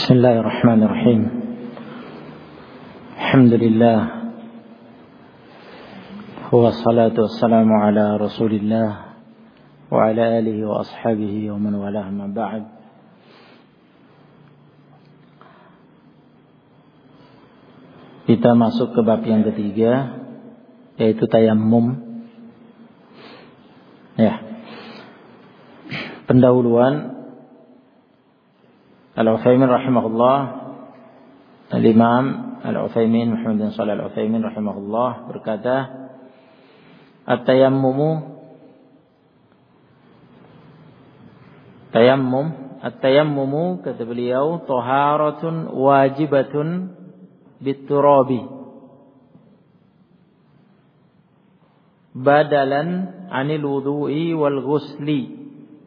بسم الله الرحمن الرحيم الحمد لله والصلاة والسلام على رسول الله وعلى آله وأصحابه ومن والاه ما بعد. Kita masuk ke bab yang ketiga, yaitu tayammum. Pendahuluan Al-Utsaimin rahimahullah, Al-Imam Al-Utsaimin Muhammad bin Shalih Al-Utsaimin rahimahullah berkata, At-tayammumu kata beliau, taharatun wajibatun bit-turabi badalan 'anil wudu'i wal ghusli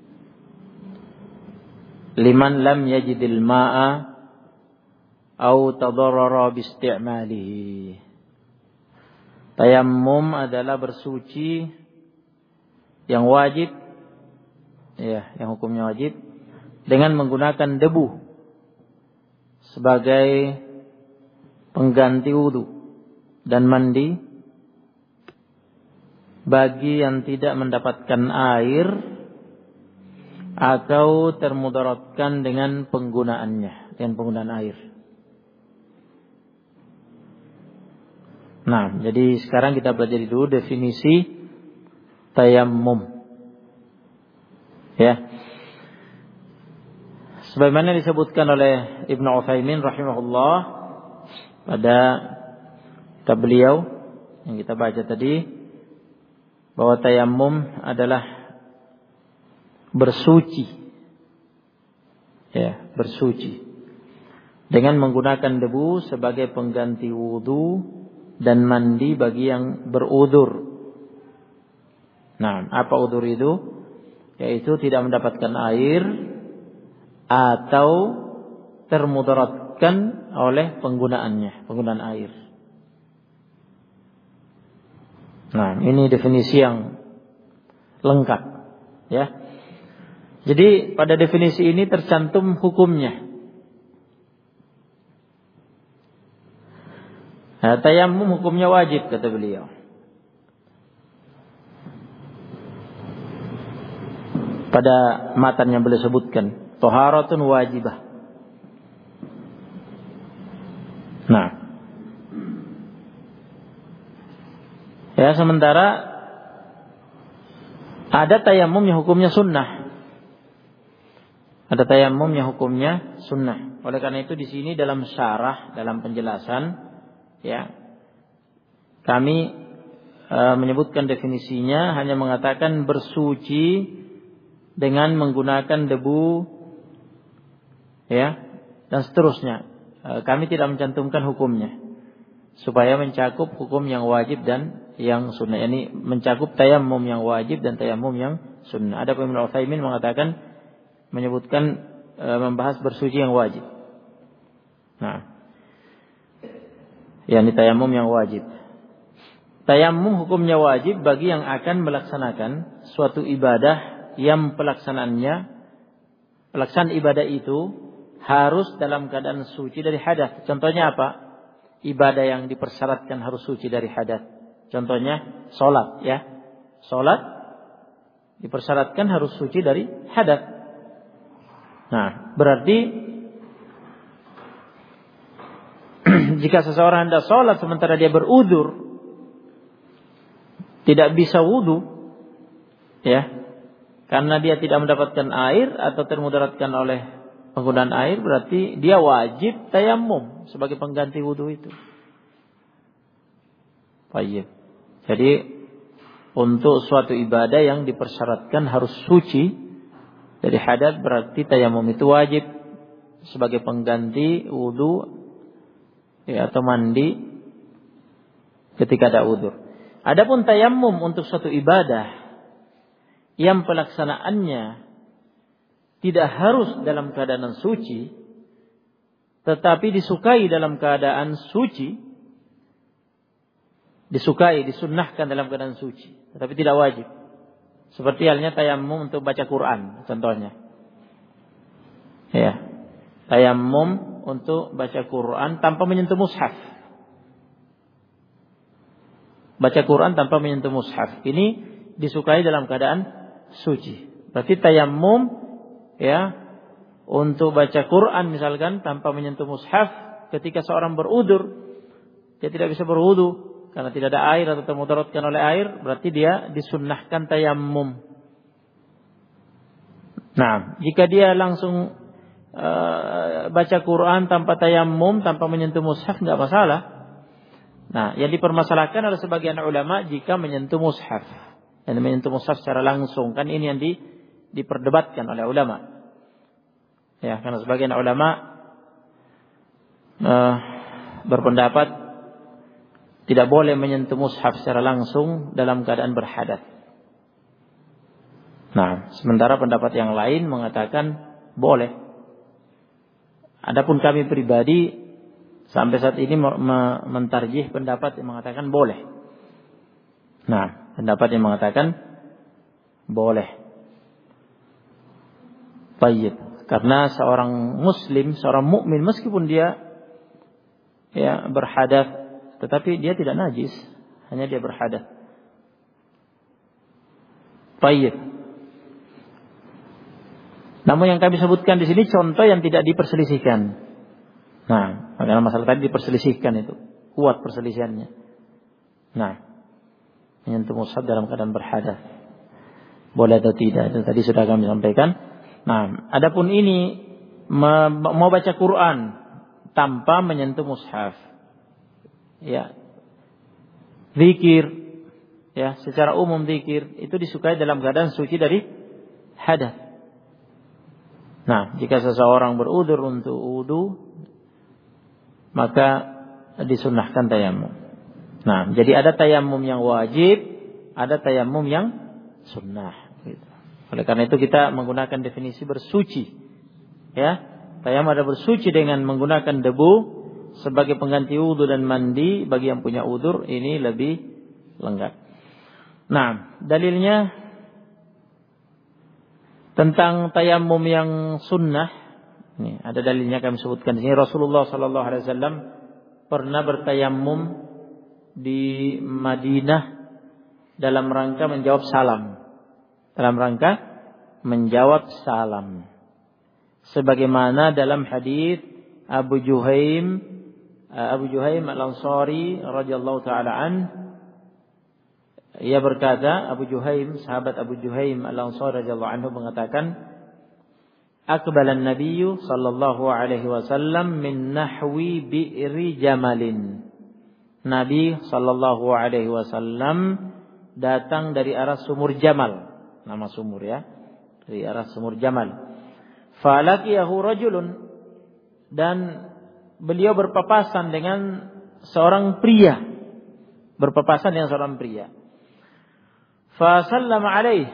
liman lam yajidil ma'a au tadarrara biisti'malihi. Tayammum adalah bersuci yang wajib, yang hukumnya wajib, dengan menggunakan debu sebagai pengganti wudu dan mandi bagi yang tidak mendapatkan air atau termudaratkan dengan penggunaan air. Nah, jadi sekarang kita pelajari dulu definisi tayammum. Sebagaimana disebutkan oleh Ibnu Utsaimin rahimahullah pada kitab beliau yang kita baca tadi, bahwa tayammum adalah bersuci dengan menggunakan debu sebagai pengganti wudu dan mandi bagi yang berudzur. Nah, apa udzur itu? Yaitu tidak mendapatkan air atau termudaratkan oleh penggunaan air. Nah, ini definisi yang lengkap, Jadi pada definisi ini tercantum hukumnya. Tayammum hukumnya wajib kata beliau. Pada matan yang beliau sebutkan, taharatun wajibah. Nah, sementara ada tayammum yang hukumnya sunnah. Ada tayammum yang hukumnya sunnah. Oleh karena itu di sini dalam syarah, dalam penjelasan, kami menyebutkan definisinya hanya mengatakan bersuci dengan menggunakan debu, dan seterusnya. Kami tidak mencantumkan hukumnya supaya mencakup hukum yang wajib dan yang sunnah. Ini mencakup tayammum yang wajib dan tayammum yang sunnah. Ada Ibnu Utsaimin mengatakan, menyebutkan membahas bersuci yang wajib. Nah, ini tayammum yang wajib. Tayammum hukumnya wajib bagi yang akan melaksanakan suatu ibadah yang pelaksanaan ibadah itu harus dalam keadaan suci dari hadas. Contohnya apa? Ibadah yang dipersyaratkan harus suci dari hadas. Contohnya salat, Salat dipersyaratkan harus suci dari hadas. Nah, berarti jika seseorang hendak sholat sementara dia berudzur, tidak bisa wudu, karena dia tidak mendapatkan air atau termudaratkan oleh penggunaan air, berarti dia wajib tayammum sebagai pengganti wudu itu. Baik. Jadi untuk suatu ibadah yang dipersyaratkan harus suci dari hadas, berarti tayammum itu wajib sebagai pengganti wudu atau mandi ketika ada udzur. Adapun tayammum untuk suatu ibadah yang pelaksanaannya tidak harus dalam keadaan suci, tetapi disukai dalam keadaan suci, disunnahkan dalam keadaan suci, tetapi tidak wajib. Seperti halnya tayammum untuk baca Quran, contohnya. Tayammum untuk baca Quran tanpa menyentuh mushaf. Baca Quran tanpa menyentuh mushaf. Ini disukai dalam keadaan suci. Berarti tayammum ya untuk baca Quran misalkan tanpa menyentuh mushaf ketika seorang berudzur, dia tidak bisa berwudu karena tidak ada air atau termudaratkan oleh air, berarti dia disunnahkan tayammum. Nah, jika dia langsung baca Quran tanpa tayammum, tanpa menyentuh mushaf, enggak masalah. Nah, yang dipermasalahkan oleh sebagian ulama jika menyentuh mushaf. Yang menyentuh mushaf secara langsung, kan ini yang diperdebatkan oleh ulama. Ya, karena sebagian ulama berpendapat tidak boleh menyentuh mushaf secara langsung dalam keadaan berhadas. Nah, sementara pendapat yang lain mengatakan boleh. Adapun kami pribadi sampai saat ini mentarjih pendapat yang mengatakan boleh. Nah, pendapat yang mengatakan boleh. Baik, karena seorang muslim, seorang mukmin meskipun dia ya berhadas, tetapi dia tidak najis, hanya dia berhadas. Baik. Namun yang kami sebutkan di sini contoh yang tidak diperselisihkan. Nah, karena masalah tadi diperselisihkan itu, kuat perselisihannya. Nah, menyentuh mushaf dalam keadaan berhadas, boleh atau tidak? Itu tadi sudah kami sampaikan. Nah, adapun ini mau baca Quran tanpa menyentuh mushaf, ya, zikir, ya, secara umum zikir itu disukai dalam keadaan suci dari hadas. Nah, jika seseorang berudzur untuk wudu, maka disunnahkan tayammum. Nah, jadi ada tayammum yang wajib, ada tayammum yang sunnah. Gitu. Oleh karena itu kita menggunakan definisi bersuci. Ya, tayammum ada bersuci dengan menggunakan debu sebagai pengganti wudu dan mandi bagi yang punya udzur, ini lebih lengkap. Nah, dalilnya tentang tayammum yang sunnah, ini ada dalilnya kami sebutkan di sini. Rasulullah sallallahu alaihi wasallam pernah bertayammum di Madinah dalam rangka menjawab salam. Dalam rangka menjawab salam. Sebagaimana dalam hadis Abu Juhaim Al-Ansari radhiyallahu taala an, ia berkata, sahabat Abu Juhaim Al-Ansari radhiyallahu anhu mengatakan, "Aqbalan Nabiyyu sallallahu alaihi wasallam min nahwi bi'ri Jamalin." Nabi sallallahu alaihi wasallam datang dari arah sumur Jamal, nama sumur ya, dari arah sumur Jamal. Falaqiyahu rajulun, dan beliau berpapasan dengan seorang pria. Berpapasan dengan seorang pria. Fasallama alaih.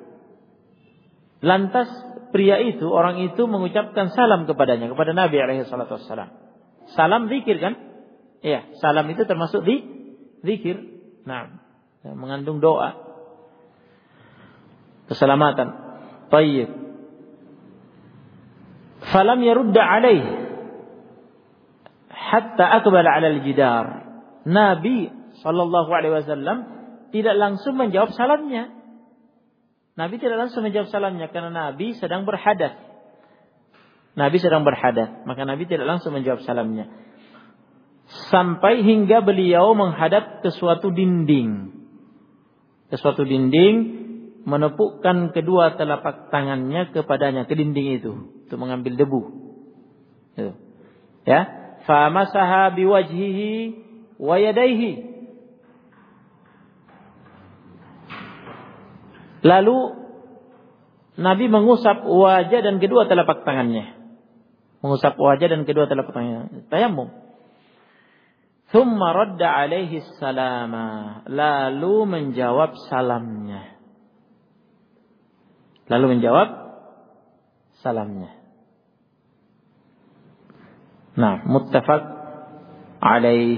Lantas pria itu, orang itu mengucapkan salam kepadanya, kepada Nabi alaihi salatu wassalam. Salam zikir kan? Iya, salam itu termasuk zikir. Nah, mengandung doa keselamatan. Tayyib. Falam yarudda alaih hatta aqbala ala al-jidar. Nabi sallallahu alaihi wasallam tidak langsung menjawab salamnya. Nabi tidak langsung menjawab salamnya karena Nabi sedang berhadas. Maka Nabi tidak langsung menjawab salamnya. Sampai hingga beliau menghadap ke suatu dinding. Menepukkan kedua telapak tangannya kepadanya, ke dinding itu, untuk mengambil debu. Itu. Ya, fa masaha biwajhihi wa yadayhi. Lalu Nabi mengusap wajah dan kedua telapak tangannya. Tayammum. Thumma radda alaihi salama. Lalu menjawab salamnya. Nah, muttafaq alaih.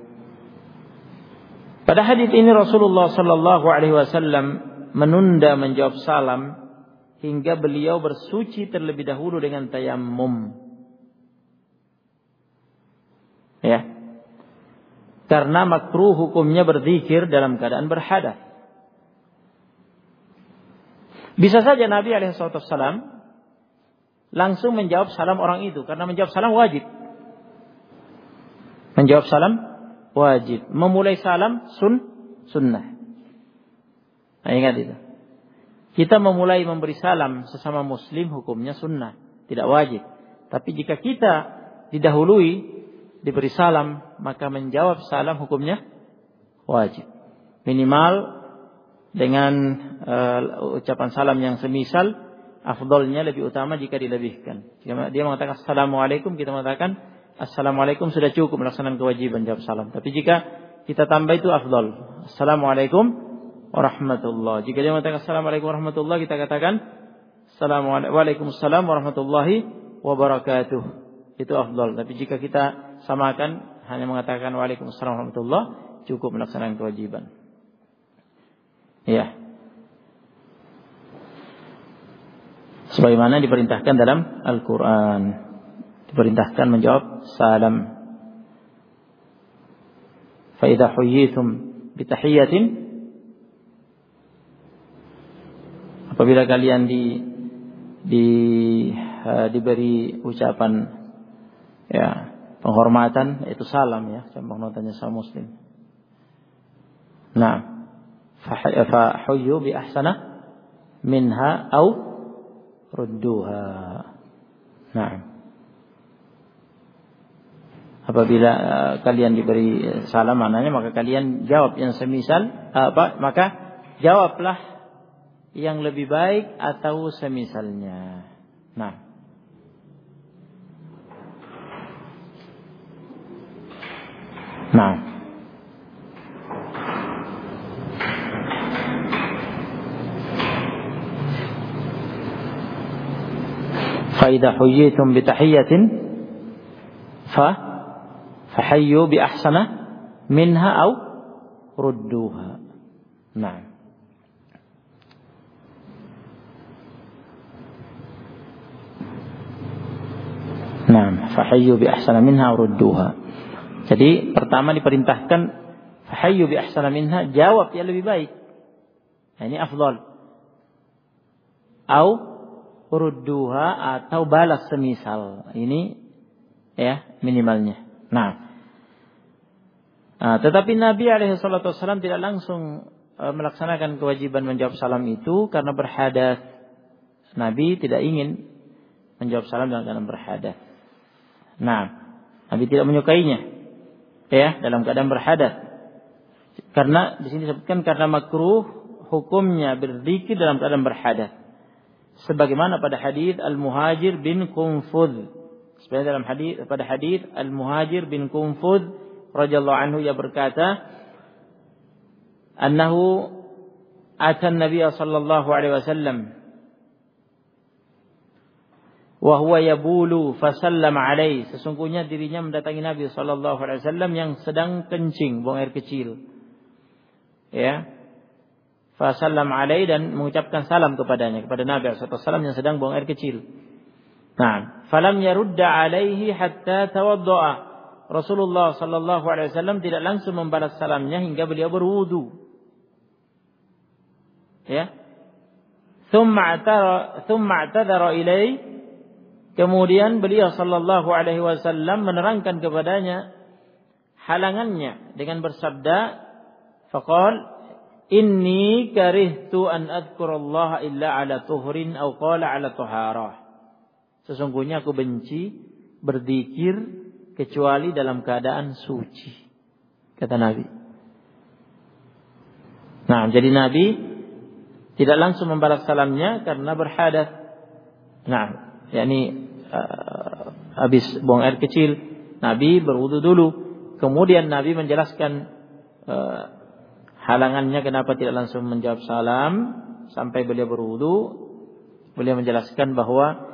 Pada hadis ini Rasulullah sallallahu alaihi wasallam menunda menjawab salam hingga beliau bersuci terlebih dahulu dengan tayammum. Karena makruh hukumnya berzikir dalam keadaan berhadas. Bisa saja Nabi alaihissalam langsung menjawab salam orang itu. Karena menjawab salam wajib. Menjawab salam wajib. Memulai salam sunnah. Nah, ingat itu. Kita memulai memberi salam sesama muslim hukumnya sunnah. Tidak wajib. Tapi jika kita didahului diberi salam, maka menjawab salam hukumnya wajib. Minimal dengan ucapan salam yang semisal, afdolnya lebih utama jika dilebihkan. Jika dia mengatakan assalamualaikum, kita mengatakan assalamualaikum, sudah cukup melaksanakan kewajiban jawab salam. Tapi jika kita tambah itu afdol. Assalamualaikum warahmatullahi. Jika dia mengatakan assalamualaikum warahmatullahi, kita katakan waalaikumsalam warahmatullahi wabarakatuh. Itu afdol. Tapi jika kita samakan hanya mengatakan waalaikumsalam warahmatullahi, cukup melaksanakan kewajiban. Ya. Sebagaimana diperintahkan dalam Al-Quran, diperintahkan menjawab salam. Fa idza huyyitum bi tahiyyatin, apabila kalian diberi ucapan ya penghormatan, yaitu salam ya, contoh notanya sama muslim. Nah, fa huyyu bi ahsana minha au rudduha. Nah, apabila kalian diberi salam, maknanya maka kalian jawab yang semisal maka jawablah yang lebih baik atau semisalnya. Nah, fa idza huyyitum bi tahiyyatin fahayyu bi ahsana minha au rudduha. Nah, fahayyu bi ahsana minha rudduha. Jadi pertama diperintahkan fahayyu bi ahsana minha, jawab yang lebih baik. Nah, ini afdal. Au rudduha, atau balas semisal. Ini ya minimalnya. Tetapi Nabi alaihi salatu wasallam tidak langsung melaksanakan kewajiban menjawab salam itu karena berhadas. Nabi tidak ingin menjawab salam dalam keadaan berhadas. Nabi tidak menyukainya ya dalam keadaan berhadas. Karena di sini disebutkan karena makruh hukumnya berzikir dalam keadaan berhadas. Sebagaimana pada hadis Al-Muhajir bin Qunfudh. Sebenarnya dalam pada hadis Al-Muhajir bin Qunfudh radhiyallahu anhu, ia berkata, annahu atan Nabiy sallallahu alaihi wasallam wa huwa yabulu fasallama alaihi. Sesungguhnya dirinya mendatangi Nabi sallallahu alaihi wasallam yang sedang kencing, buang air kecil. Ya. Fasallam alaihi, dan mengucapkan salam kepadanya, kepada Nabi sallallahu alaihi wasallam yang sedang buang air kecil. Falam yarudda alaihi hatta tawaddaa. Rasulullah sallallahu alaihi wasallam tidak langsung membalas salamnya hingga beliau berwudu. Ya. Thumma i'tadara ilaihi. Kemudian beliau sallallahu alaihi wasallam menerangkan kepadanya halangannya dengan bersabda, faqal inni karihtu an adhkurallaha illa ala tuhrin aw qala ala taharah. Sesungguhnya aku benci berzikir kecuali dalam keadaan suci, kata Nabi. Jadi Nabi tidak langsung membalas salamnya karena berhadas. yakni habis buang air kecil, Nabi berwudu dulu. Kemudian Nabi menjelaskan halangannya kenapa tidak langsung menjawab salam sampai beliau berwudu. Beliau menjelaskan bahwa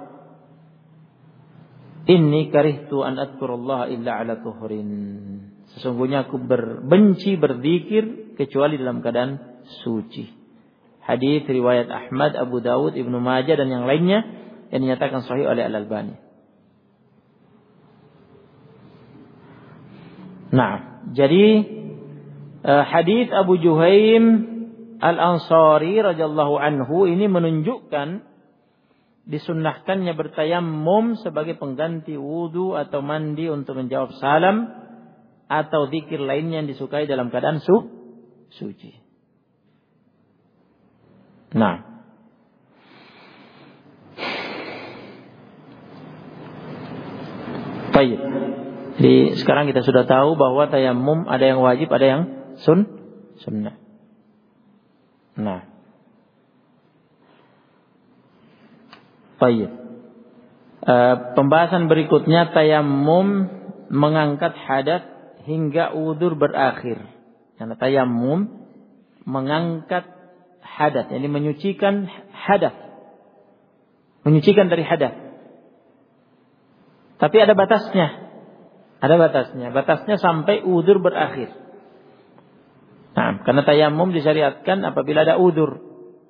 inni karihtu an adhkurallaha illa ala tuhrin. Sesungguhnya aku benci berzikir kecuali dalam keadaan suci. Hadis riwayat Ahmad, Abu Dawud, Ibnu Majah dan yang lainnya yang dinyatakan sahih oleh Al-Albani. jadi hadis Abu Juhaim Al-Ansari radhiyallahu anhu ini menunjukkan disunnahkannya bertayammum sebagai pengganti wudu atau mandi untuk menjawab salam atau zikir lainnya yang disukai dalam keadaan suci. Nah, baik. Jadi sekarang kita sudah tahu bahwa tayammum ada yang wajib, ada yang sunnah. Nah, baik. Pembahasan berikutnya tayammum mengangkat hadas hingga udzur berakhir. Karena tayammum mengangkat hadas, yani menyucikan hadas, menyucikan dari hadas. Tapi ada batasnya. Batasnya sampai udzur berakhir. Nah, karena tayammum disyariatkan apabila ada udzur.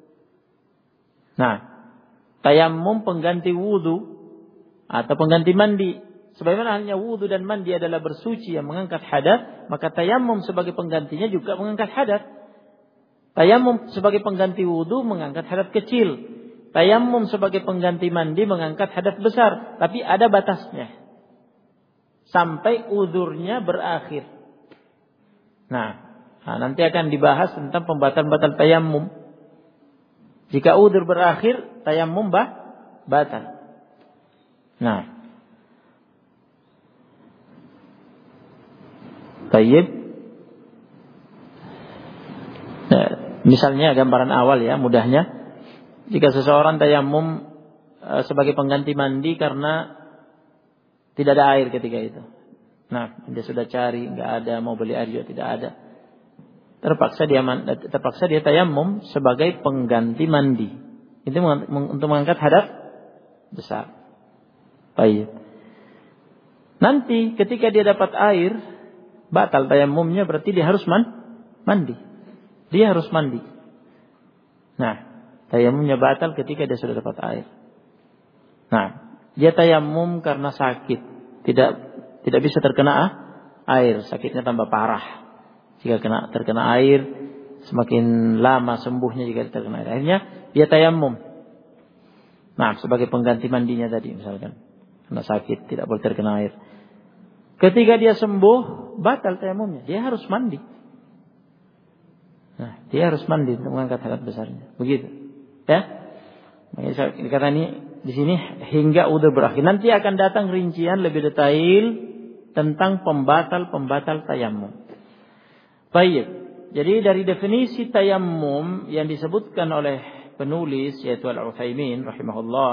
Nah, tayammum pengganti wudu atau pengganti mandi. Sebagaimana halnya wudu dan mandi adalah bersuci yang mengangkat hadas, maka tayammum sebagai penggantinya juga mengangkat hadas. Tayammum sebagai pengganti wudu mengangkat hadas kecil. Tayammum sebagai pengganti mandi mengangkat hadas besar. Tapi ada batasnya. Sampai udzurnya berakhir. Nah, nanti akan dibahas tentang pembatal-batal tayammum. Jika udzur berakhir, tayammum batal. Nah, baik. Nah, misalnya gambaran awal ya, mudahnya. Jika seseorang tayammum sebagai pengganti mandi karena tidak ada air ketika itu. Nah, dia sudah cari, nggak ada, mau beli air juga tidak ada. Terpaksa dia tayammum sebagai pengganti mandi. Itu untuk mengangkat hadas besar. Baik. Nanti ketika dia dapat air, batal tayammumnya, berarti dia harus mandi. Dia harus mandi. Nah, tayammumnya batal ketika dia sudah dapat air. Nah, dia tayammum karena sakit, tidak bisa terkena air, sakitnya tambah parah. Jika terkena air, semakin lama sembuhnya jika terkena air. Akhirnya dia tayammum. Nah, sebagai pengganti mandinya tadi misalkan, karena sakit tidak boleh terkena air. Ketika dia sembuh, batal tayammumnya, dia harus mandi. Nah, dia harus mandi untuk mengangkat hadas besarnya. Begitu, ya. Makanya saya dikatakan ini di sini hingga udzur berakhir. Nanti akan datang rincian lebih detail tentang pembatal tayammum. Baik. Jadi dari definisi tayammum yang disebutkan oleh penulis yaitu Al-Utsaimin rahimahullah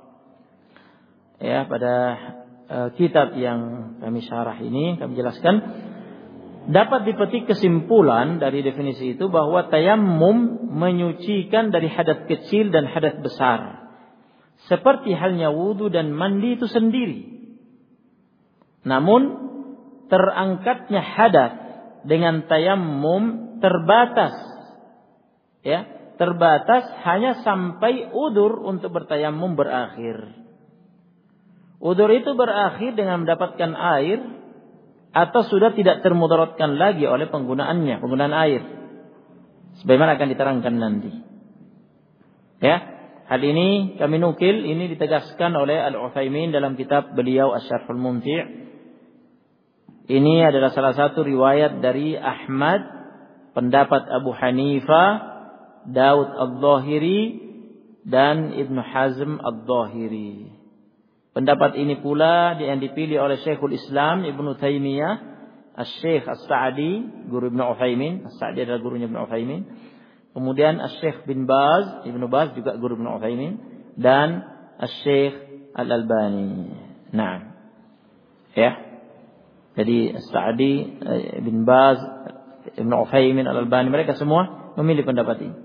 ya pada kitab yang kami syarah ini kami jelaskan, dapat dipetik kesimpulan dari definisi itu bahwa tayammum menyucikan dari hadas kecil dan hadas besar. Seperti halnya wudu dan mandi itu sendiri. Namun terangkatnya hadas dengan tayammum terbatas. Ya, terbatas hanya sampai udzur untuk bertayammum berakhir. Udzur itu berakhir dengan mendapatkan air atau sudah tidak termudaratkan lagi oleh penggunaan air. Sebagaimana akan diterangkan nanti. Ya, hal ini kami nukil, ini ditegaskan oleh Al-Utsaimin dalam kitab beliau Asy-Syarhul Mumti'. Ini adalah salah satu riwayat dari Ahmad, pendapat Abu Hanifah, Daud Adh-Dhahiri dan Ibnu Hazm Adh-Dhahiri. Pendapat ini pula yang dipilih oleh Syekhul Islam Ibnu Taimiyah, Asy-Syekh As-Sa'di, guru Ibnu Utsaimin. As-Sa'di adalah gurunya Ibnu Utsaimin. Kemudian Asy-Syekh bin Baz, Ibnu Baz juga guru Ibnu Utsaimin, dan Asy-Syekh Al-Albani. Nah, ya. Jadi As-Sa'di, bin Baz, Ibnu Utsaimin, Al-Albani, mereka semua memilih pendapat ini.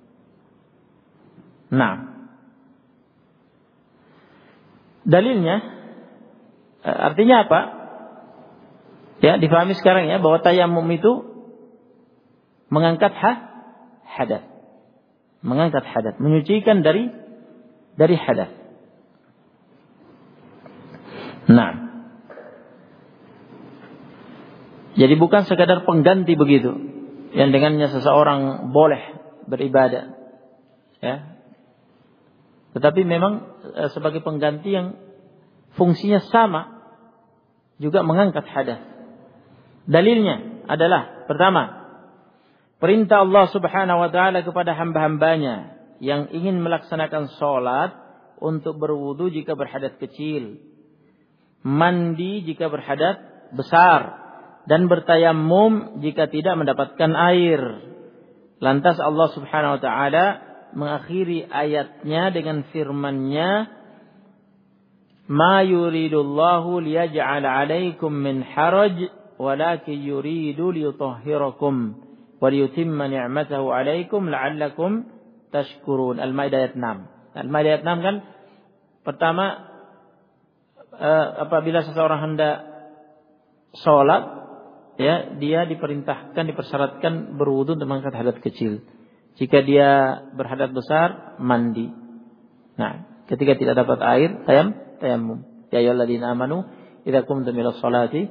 Nah, dalilnya artinya apa? Ya, difahami sekarang ya bahwa tayammum itu mengangkat hadas. Mengangkat hadas, menyucikan dari hadas. Nah, Jadi bukan sekadar pengganti begitu, yang dengannya seseorang boleh beribadah, ya. Tetapi memang sebagai pengganti yang fungsinya sama, juga mengangkat hadas. Dalilnya adalah pertama, perintah Allah Subhanahu wa taala kepada hamba-hambanya yang ingin melaksanakan sholat untuk berwudu jika berhadas kecil, mandi jika berhadas besar, dan bertayammum jika tidak mendapatkan air. Lantas Allah Subhanahu wa taala mengakhiri ayatnya dengan firman-Nya, "Ma yuridullahu liyaj'ala 'alaikum min haraj, walakin yuridu liyutahhirakum wa liyutimma ni'matahu 'alaikum la'allakum tashkurun." Al-Maidah ayat 6. Al-Maidah ayat 6 kan pertama, apabila seseorang hendak sholat, ya, dia diperintahkan, dipersyaratkan berwudu untuk mengangkat hadas kecil. Jika dia berhadas besar, mandi. Nah, ketika tidak dapat air, tayammum. Ya ayyuhalladzina amanu idza qumtum ilas sholati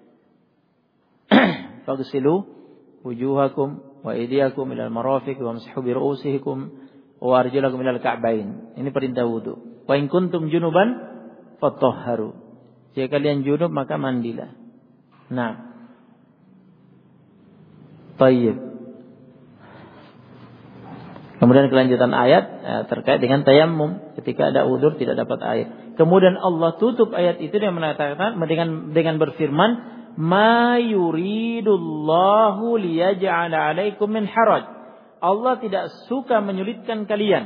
faghsilu wujuhakum wa aydiyakum ilal marafiq wamsahu bi ru'usikum wa arjulakum ilal ka'bain. Ini perintah wudu. Wa in kuntum junuban fatahharu. Jika kalian junub maka mandilah. Nah, tayyib. Kemudian kelanjutan ayat terkait dengan tayammum ketika ada udzur tidak dapat air. Kemudian Allah tutup ayat itu dengan mengatakan dengan berfirman, "Ma yuridullahu liyaj'ala 'alaikum min haraj." Allah tidak suka menyulitkan kalian.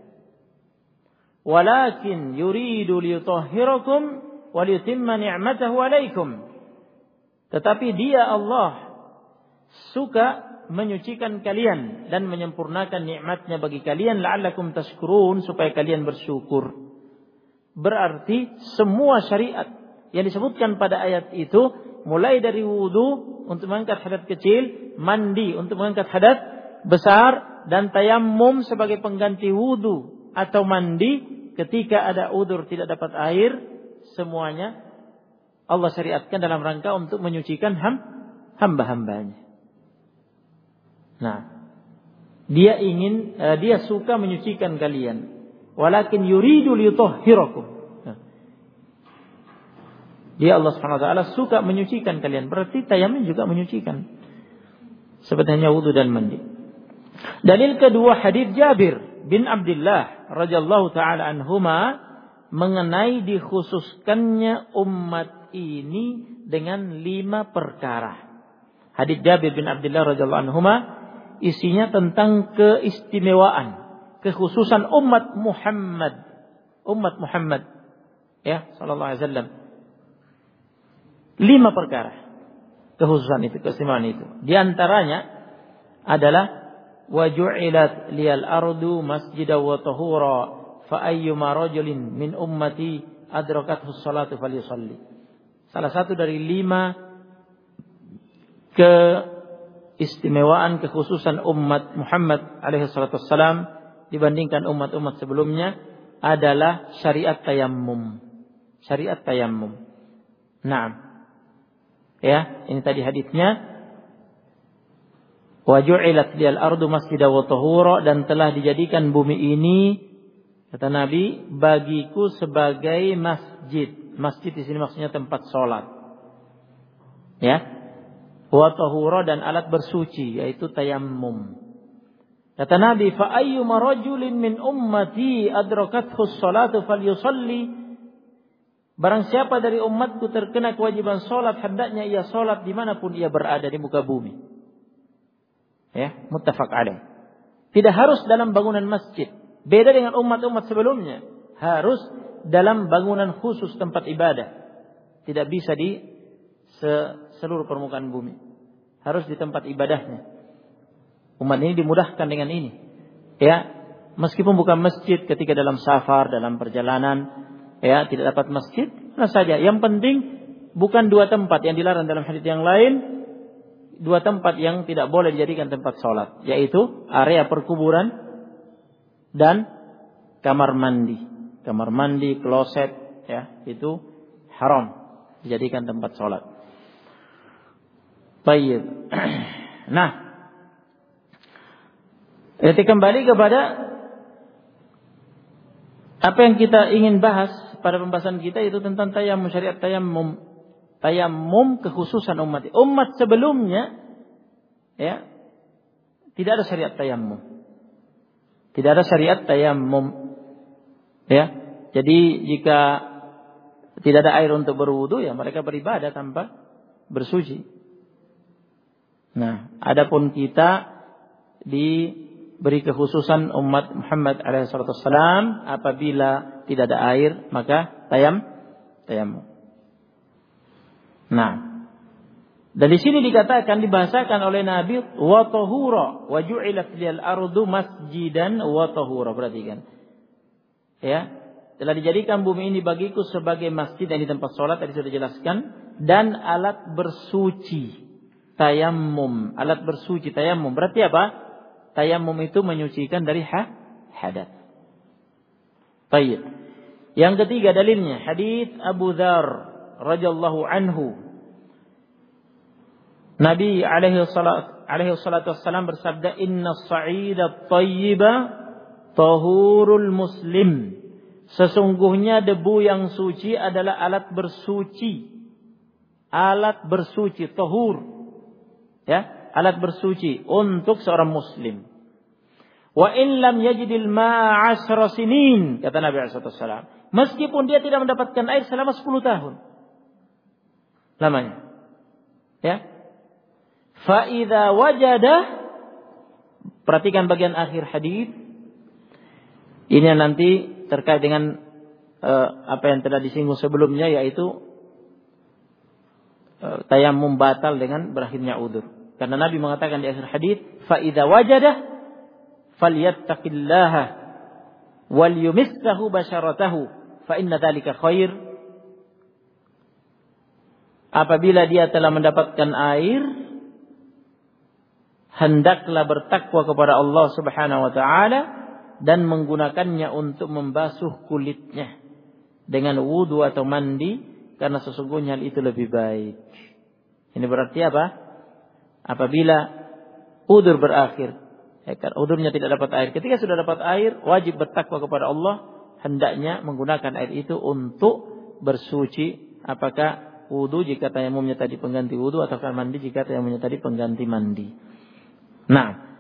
Walakin yuridu liyutahhirakum wa liyutimma ni'matahu 'alaikum. Tetapi Dia Allah suka menyucikan kalian dan menyempurnakan nikmat-Nya bagi kalian, la'allakum tashkurun, supaya kalian bersyukur. Berarti semua syariat yang disebutkan pada ayat itu, mulai dari wudu untuk mengangkat hadas kecil, mandi untuk mengangkat hadas besar, dan tayammum sebagai pengganti wudu atau mandi ketika ada udzur tidak dapat air, semuanya Allah syariatkan dalam rangka untuk menyucikan hamba-hambanya. Nah, dia suka menyucikan kalian. Walakin yuridu liyutahhirakum. Dia Allah Subhanahu wa taala suka menyucikan kalian. Berarti tayammum juga menyucikan. Sebenarnya wudu dan mandi. Dalil kedua, hadis Jabir bin Abdullah radhiyallahu taala anhuma mengenai dikhususkannya umat ini dengan 5 perkara. Hadis Jabir bin Abdullah radhiyallahu anhuma isinya tentang keistimewaan, kekhususan umat Muhammad, ya, sallallahu alaihi wasallam. 5 perkara kekhususan itu, keistimewaan itu. Di antaranya adalah wa ju'ilat liyal ardu masjidan wa tahura fa ayyuma rajulin min ummati adrakathu sholatu falyusalli. Salah satu dari 5 keistimewaan, kekhususan umat Muhammad alaihi salatu wassalam dibandingkan umat-umat sebelumnya adalah syariat tayammum. Syariat tayammum. Naam. Ya, ini tadi hadisnya. Wa ju'ilat liyal ardu masjidan wa tahura, dan telah dijadikan bumi ini, kata Nabi, bagiku sebagai masjid. Masjid di sini maksudnya tempat salat. Ya. Wa tahura, dan alat bersuci, yaitu tayammum. Kata Nabi, fa ayyuma rajulin min ummati adrakathu sholatu falyusalli. Barang siapa dari umatku terkena kewajiban salat, hendaknya ia salat dimanapun ia berada di muka bumi. Ya, muttafaq alaih. Tidak harus dalam bangunan masjid. Beda dengan umat-umat sebelumnya. Harus dalam bangunan khusus tempat ibadah. Tidak bisa di seluruh permukaan bumi. Harus di tempat ibadahnya. Umat ini dimudahkan dengan ini. Ya, meskipun bukan masjid, ketika dalam safar, dalam perjalanan, ya, tidak dapat masjid, mana saja. Yang penting bukan 2 tempat yang dilarang dalam hadits yang lain. 2 tempat yang tidak boleh dijadikan tempat sholat, yaitu area perkuburan dan kamar mandi. Kamar mandi, kloset, ya, itu haram dijadikan tempat sholat. Baik. Nah, kita kembali kepada apa yang kita ingin bahas pada pembahasan kita, itu tentang tayammum, syariat tayammum. Tayammum kekhususan umat. Umat sebelumnya ya tidak ada syariat tayammum. Tidak ada syariat tayammum. Ya. Jadi jika tidak ada air untuk berwudu, ya mereka beribadah tanpa bersuci. Nah, adapun kita diberi kekhususan umat Muhammad alaihissalam, apabila tidak ada air maka tayammum. Nah, dan di sini dikatakan, dibahasakan oleh Nabi, wa tahura wa ju'ilat lil ardu masjidan wa tahura. Perhatikan. Ya, telah dijadikan bumi ini bagiku sebagai masjid, yang di tempat sholat tadi sudah jelaskan, dan alat bersuci. Tayammum, alat bersuci tayammum. Berarti apa? Tayammum itu menyucikan dari hadas. Baik. Yang ketiga dalilnya hadis Abu Dzar radhiyallahu anhu. Nabi alaihi salatu wassalam bersabda, "Inna as-sa'ida at-thayyiba tahurul muslim." Sesungguhnya debu yang suci adalah alat bersuci. Alat bersuci, tahur. Ya, alat bersuci untuk seorang muslim. Wa in lam yajidil ma'a 10 sinin, kata Nabi sallallahu alaihi wasallam. Meskipun dia tidak mendapatkan air selama 10 tahun. Lamanya. Ya. Fa idza wajada, perhatikan bagian akhir hadis. Ini nanti terkait dengan apa yang telah disinggung sebelumnya, yaitu tayammum batal dengan berakhirnya udzur. Karena Nabi mengatakan di akhir hadis, fa idza wajada falyattaqillaha wal yumissahu basharatahu fa inna dzalika khair. Apabila dia telah mendapatkan air, hendaklah bertakwa kepada Allah Subhanahu wa taala dan menggunakannya untuk membasuh kulitnya dengan wudu atau mandi, karena sesungguhnya itu lebih baik. Ini berarti apa? Apabila udzur berakhir, kan udzurnya tidak dapat air. Ketika sudah dapat air, wajib bertakwa kepada Allah, hendaknya menggunakan air itu untuk bersuci. Apakah wudu jika tayammumnya tadi pengganti wudu, atau mandi jika tayammumnya tadi pengganti mandi. Nah,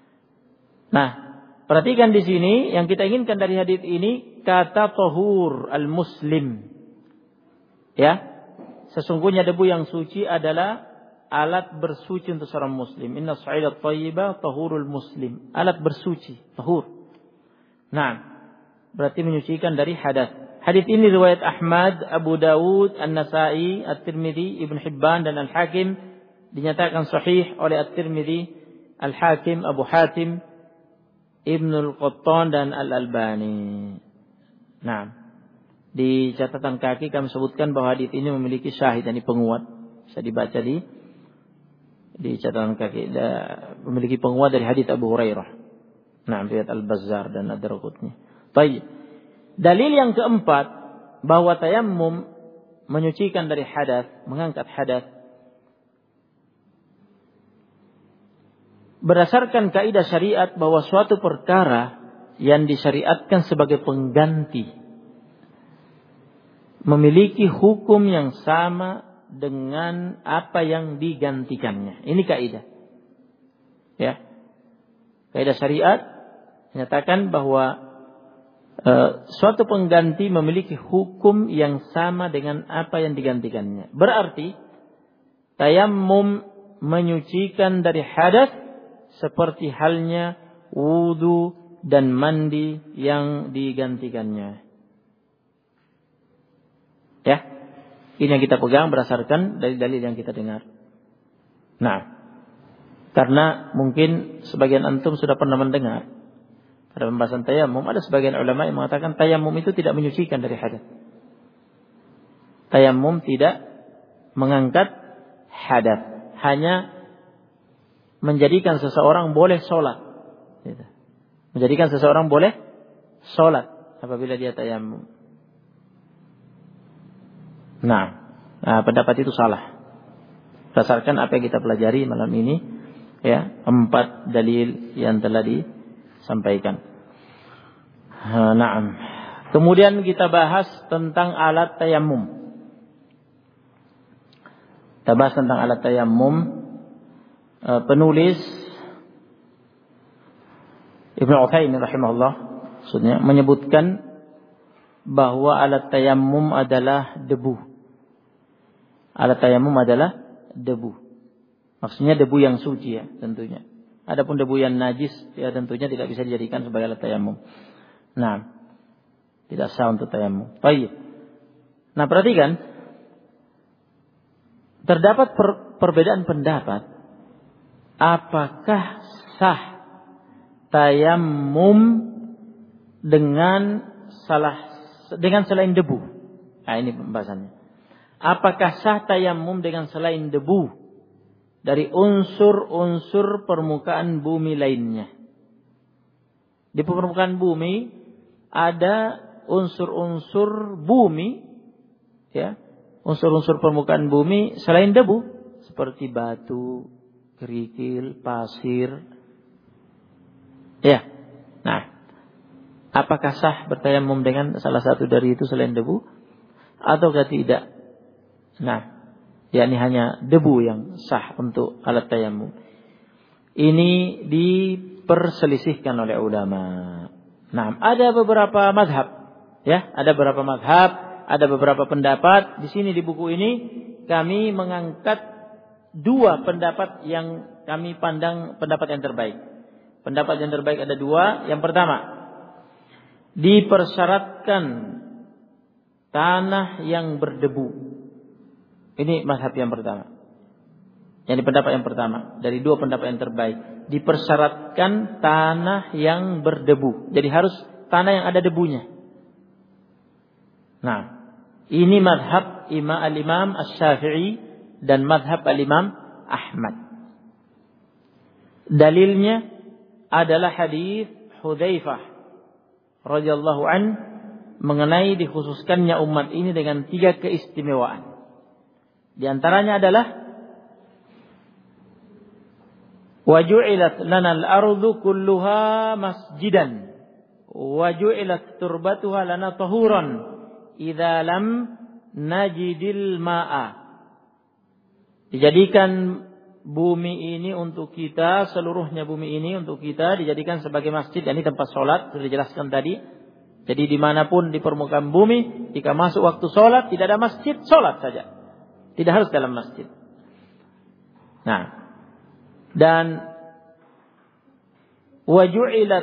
perhatikan di sini yang kita inginkan dari hadis ini, kata tahur al-muslim. Ya, sesungguhnya debu yang suci adalah alat bersuci untuk seorang muslim. Inna as-sa'ida at-thayyiba tahurul muslim. Alat bersuci, tahur. Nah, berarti menyucikan dari hadas. Hadis ini riwayat Ahmad, Abu Dawud, An-Nasa'i, At-Tirmidzi, Ibn Hibban dan Al-Hakim. Dinyatakan sahih oleh At-Tirmidzi, Al-Hakim, Abu Hatim, Ibnul Qattan dan Al-Albani. Nah, di catatan kaki kami sebutkan bahwa hadis ini memiliki syahid, ini penguat. Bisa dibaca di catatan kaki, memiliki penguat dari hadis Abu Hurairah. Nah, riwayat Al-Bazzar dan Ad-Darqutni. Baik. Dalil yang keempat bahwa tayammum menyucikan dari hadas, mengangkat hadas, berdasarkan kaidah syariat bahwa suatu perkara yang disyariatkan sebagai pengganti memiliki hukum yang sama dengan apa yang digantikannya. Ini kaidah. Ya. Kaidah syariat menyatakan bahwa suatu pengganti memiliki hukum yang sama dengan apa yang digantikannya. Berarti tayammum menyucikan dari hadas seperti halnya wudu dan mandi yang digantikannya. Ya, ini yang kita pegang berdasarkan dalil-dalil yang kita dengar. Nah, karena mungkin sebagian antum sudah pernah mendengar pada pembahasan tayammum, ada sebagian ulama yang mengatakan tayammum itu tidak menyucikan dari hadas. Tayammum tidak mengangkat hadas, hanya menjadikan seseorang boleh sholat. Menjadikan seseorang boleh sholat apabila dia tayammum. Nah, pendapat itu salah. Berdasarkan apa yang kita pelajari malam ini, ya, 4 dalil yang telah disampaikan. Naam. Kemudian kita bahas tentang alat tayammum. Kita bahas tentang alat tayammum. Penulis Ibnu Utsaimin rahimahullah maksudnya menyebutkan bahwa alat tayammum adalah debu. Alat tayammum adalah debu. Maksudnya debu yang suci ya tentunya. Adapun debu yang najis ya tentunya tidak bisa dijadikan sebagai alat tayammum. Nah, tidak sah untuk tayammum. Baik. Nah, perhatikan. Terdapat perbedaan pendapat apakah sah tayammum dengan selain debu. Nah, ini pembahasannya. Apakah sah tayammum dengan selain debu dari unsur-unsur permukaan bumi lainnya? Di permukaan bumi ada unsur-unsur bumi, ya, unsur-unsur permukaan bumi selain debu, seperti batu, kerikil, pasir, ya. Nah, apakah sah bertayamum dengan salah satu dari itu selain debu, ataukah tidak? Nah, yakni hanya debu yang sah untuk alat tayammum. Ini diperselisihkan oleh ulama. Nah, ada beberapa mazhab, ya, ada beberapa mazhab, ada beberapa pendapat. Di sini di buku ini kami mengangkat 2 pendapat yang kami pandang pendapat yang terbaik. Pendapat yang terbaik ada 2. Yang pertama, dipersyaratkan tanah yang berdebu. Ini mazhab yang pertama. Yang pendapat yang pertama dari 2 pendapat yang terbaik. Dipersyaratkan tanah yang berdebu. Jadi harus tanah yang ada debunya. Nah, ini mazhab al-Imam Asy-Syafi'i dan mazhab al-Imam Ahmad. Dalilnya adalah hadis Hudzaifah radhiyallahu an mengenai dikhususkannya umat ini dengan 3 keistimewaan. Di antaranya adalah waju'ilat lana al-ardu kulluha masjidan waju'ilat turbatuha lana tahuran idza lam najidil ma'a. Dijadikan bumi ini untuk kita, seluruhnya bumi ini untuk kita dijadikan sebagai masjid. Ini tempat sholat, sudah dijelaskan tadi. Jadi dimanapun di permukaan bumi, jika masuk waktu sholat, tidak ada masjid, sholat saja. Tidak harus dalam masjid. Nah, dan waju'ilat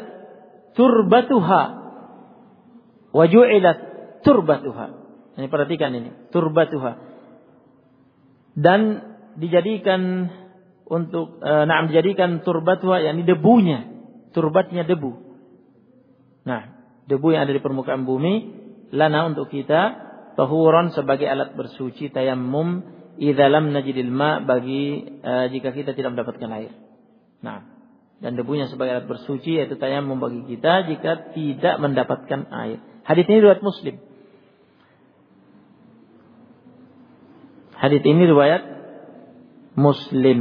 turbatuha. Ini perhatikan ini, turbatuha. Dan dijadikan untuk dijadikan turbatuha, yakni debunya. Turbatnya debu. Nah, debu yang ada di permukaan bumi lana untuk kita tahuran sebagai alat bersuci tayammum idza lam najidil ma bagi jika kita tidak mendapatkan air. Nah, dan debunya sebagai alat bersuci yaitu tayammum bagi kita jika tidak mendapatkan air. Hadis ini riwayat Muslim. Hadis ini riwayat Muslim.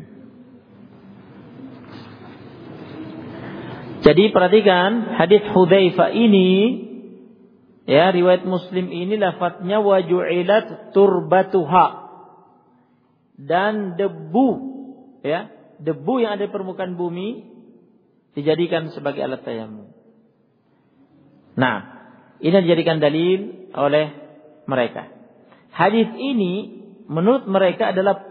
Jadi perhatikan hadis Hudzaifah ini, ya, riwayat Muslim ini lafadznya waju'ilat turbatuha. Dan debu, ya, debu yang ada di permukaan bumi dijadikan sebagai alat tayammum. Nah, ini dijadikan dalil oleh mereka. Hadis ini menurut mereka adalah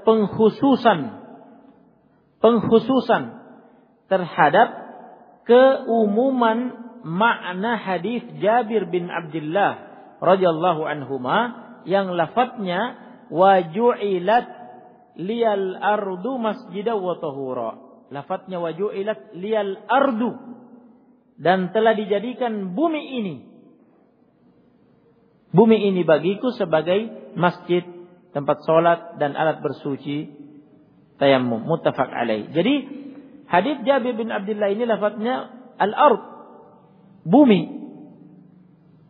pengkhususan terhadap keumuman makna hadis Jabir bin Abdullah radhiyallahu anhuma yang lafadznya waju'ilat liyal ardu masjidan wa tahura. Lafadznya waju'ilat liyal ardu, dan telah dijadikan bumi ini bagiku sebagai masjid, tempat sholat dan alat bersuci tayammum. Muttafaq alaih. Jadi hadis Jabir bin Abdullah ini lafadznya al-ard, bumi.